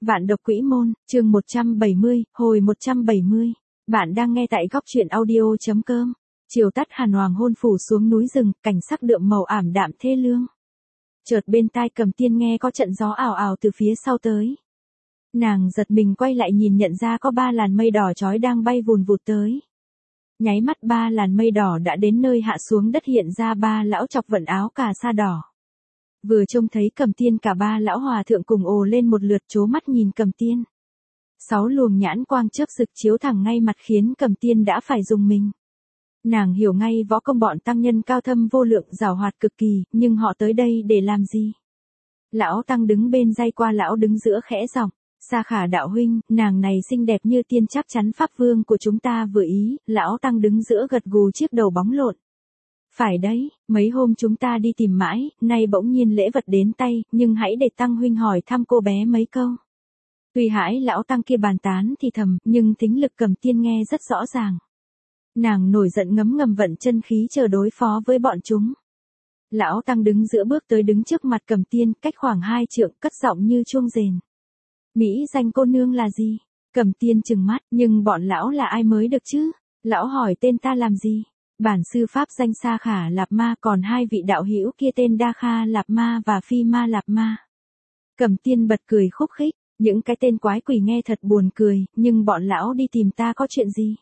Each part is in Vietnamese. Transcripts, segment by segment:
Vạn độc quỹ môn, chương 170, hồi 170. Bạn đang nghe tại góc truyện audio.com. Chiều tắt hàn hoàng hôn phủ xuống núi rừng, cảnh sắc đượm màu ảm đạm thê lương. Chợt bên tai Cầm Tiên nghe có trận gió ào ào từ phía sau tới. Nàng giật mình quay lại nhìn nhận ra có 3 làn mây đỏ chói đang bay vùn vụt tới. Nháy mắt 3 làn mây đỏ đã đến nơi hạ xuống đất, hiện ra 3 lão chọc vận áo cà sa đỏ. Vừa trông thấy Cầm Tiên, cả 3 lão hòa thượng cùng ồ lên một lượt, trố mắt nhìn Cầm Tiên. 6 luồng nhãn quang chớp rực chiếu thẳng ngay mặt khiến Cầm Tiên đã phải rùng mình. Nàng hiểu ngay võ công bọn tăng nhân cao thâm vô lượng, giàu hoạt cực kỳ, nhưng họ tới đây để làm gì? Lão tăng đứng bên day qua lão đứng giữa khẽ giọng, Sa Khả đạo huynh, nàng này xinh đẹp như tiên, chắc chắn pháp vương của chúng ta vừa ý. Lão tăng đứng giữa gật gù chiếc đầu bóng lộn. Phải đấy, mấy hôm chúng ta đi tìm mãi, nay bỗng nhiên lễ vật đến tay, nhưng hãy để tăng huynh hỏi thăm cô bé mấy câu. Tuy hãi lão tăng kia bàn tán thì thầm, nhưng thính lực Cầm Tiên nghe rất rõ ràng. Nàng nổi giận ngấm ngầm vận chân khí chờ đối phó với bọn chúng. Lão tăng đứng giữa bước tới đứng trước mặt Cầm Tiên, cách khoảng 2 trượng, cất giọng như chuông rền. Mỹ danh cô nương là gì? Cầm Tiên trừng mắt, nhưng bọn lão là ai mới được chứ? Lão hỏi tên ta làm gì? Bản sư pháp danh Sa Khả Lạp Ma, còn 2 vị đạo hữu kia tên Đa Kha Lạp Ma và Phi Ma Lạp Ma. Cầm Tiên bật cười khúc khích, những cái tên quái quỷ nghe thật buồn cười, nhưng bọn lão đi tìm ta có chuyện gì?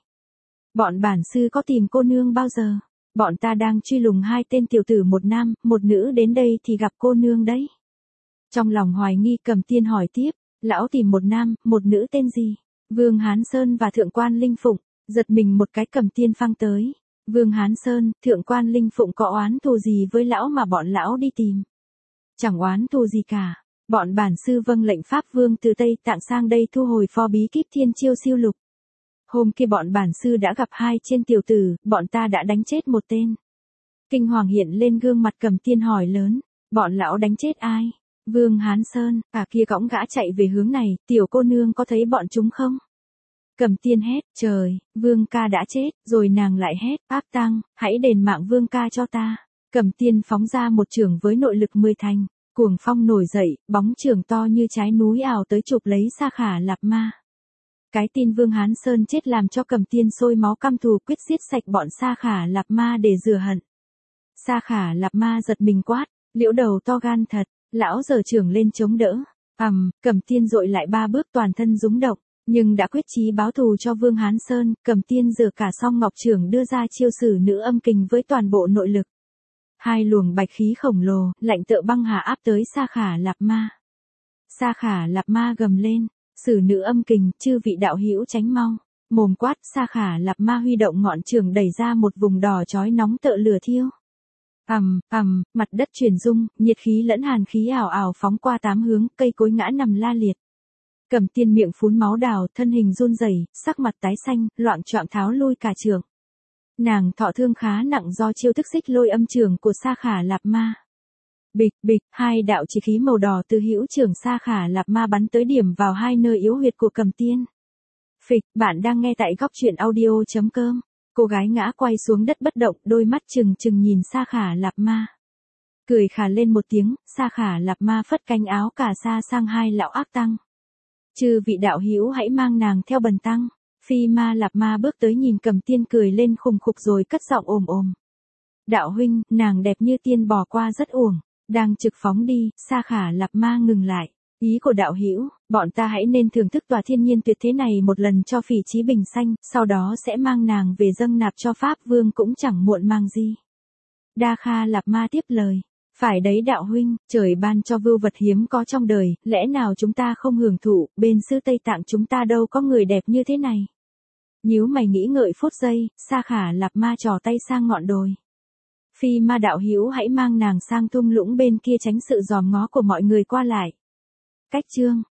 Bọn bản sư có tìm cô nương bao giờ? Bọn ta đang truy lùng 2 tên tiểu tử, một nam, một nữ, đến đây thì gặp cô nương đấy. Trong lòng hoài nghi, Cầm Tiên hỏi tiếp, lão tìm một nam, một nữ tên gì? Vương Hán Sơn và Thượng Quan Linh Phụng. Giật mình một cái, Cầm Tiên phang tới. Vương Hán Sơn, Thượng Quan Linh Phụng có oán thù gì với lão mà bọn lão đi tìm? Chẳng oán thù gì cả. Bọn bản sư vâng lệnh Pháp Vương từ Tây Tạng sang đây thu hồi pho bí kíp Thiên Chiêu Siêu Lục. Hôm kia bọn bản sư đã gặp 2 trên tiểu tử, bọn ta đã đánh chết một tên. Kinh hoàng hiện lên gương mặt Cầm Tiên hỏi lớn, bọn lão đánh chết ai? Vương Hán Sơn, cả kia cõng gã chạy về hướng này, tiểu cô nương có thấy bọn chúng không? Cầm Tiên hét, trời, Vương ca đã chết, rồi nàng lại hét, Áp Tăng, hãy đền mạng Vương ca cho ta. Cầm Tiên phóng ra một chưởng với nội lực 10 thành, cuồng phong nổi dậy, bóng chưởng to như trái núi ào tới chụp lấy Sa Khả Lạp Ma. Cái tin Vương Hán Sơn chết làm cho Cầm Tiên sôi máu căm thù, quyết giết sạch bọn Sa Khả Lạp Ma để rửa hận. Sa Khả Lạp Ma giật mình quát, liễu đầu to gan thật, lão giở chưởng lên chống đỡ. Cầm Tiên dội lại 3 bước, toàn thân rúng động, nhưng đã quyết chí báo thù cho Vương Hán Sơn. Cầm Tiên giở cả song ngọc chưởng đưa ra chiêu sử nữ âm kình với toàn bộ nội lực. 2 luồng bạch khí khổng lồ, lạnh tựa băng hà áp tới Sa Khả Lạp Ma. Sa Khả Lạp Ma gầm lên, sử nữ âm kình, chư vị đạo hữu tránh mau. Mồm quát, Sa Khả Lạp Ma huy động ngọn chưởng đẩy ra một vùng đỏ chói nóng tựa lửa thiêu. Mặt đất chuyển rung, nhiệt khí lẫn hàn khí ảo ảo phóng qua 8 hướng, cây cối ngã nằm la liệt. Cầm Tiên miệng phún máu đào, thân hình run rẩy, sắc mặt tái xanh, loạng choạng tháo lui cả chưởng. Nàng thọ thương khá nặng do chiêu thức xích lôi âm chưởng của Sa Khả Lạp Ma. Bịch bịch, 2 đạo chỉ khí màu đỏ từ hữu chưởng Sa Khả Lạp Ma bắn tới, điểm vào 2 nơi yếu huyệt của Cầm Tiên. Phịch, bạn đang nghe tại góc truyện audio.com. Cô gái ngã quay xuống đất bất động, đôi mắt trừng trừng nhìn Sa Khả Lạp Ma. Cười khà lên một tiếng, Sa Khả Lạp Ma phất cánh áo cà sa sang 2 lão ác tăng. Chư vị đạo hữu hãy mang nàng theo bần tăng. Phi Ma Lạp Ma bước tới nhìn Cầm Tiên cười lên khùng khục rồi cất giọng ồm ồm. Đạo huynh, nàng đẹp như tiên, bỏ qua rất uổng. Đang trực phóng đi, Sa Khả Lạp Ma ngừng lại. Ý của đạo hữu, bọn ta hãy nên thưởng thức tòa thiên nhiên tuyệt thế này một lần cho Phỉ Chí bình sanh, sau đó sẽ mang nàng về dâng nạp cho Pháp Vương cũng chẳng muộn màng gì. Đa Kha Lạp Ma tiếp lời. Phải đấy đạo huynh, trời ban cho vưu vật hiếm có trong đời, lẽ nào chúng ta không hưởng thụ, bên xứ Tây Tạng chúng ta đâu có người đẹp như thế này. Nhíu mày nghĩ ngợi phút giây, Sa Khả Lạp Ma trò tay sang ngọn đồi. Phi Ma đạo hữu hãy mang nàng sang thung lũng bên kia tránh sự dòm ngó của mọi người qua lại. Cách chương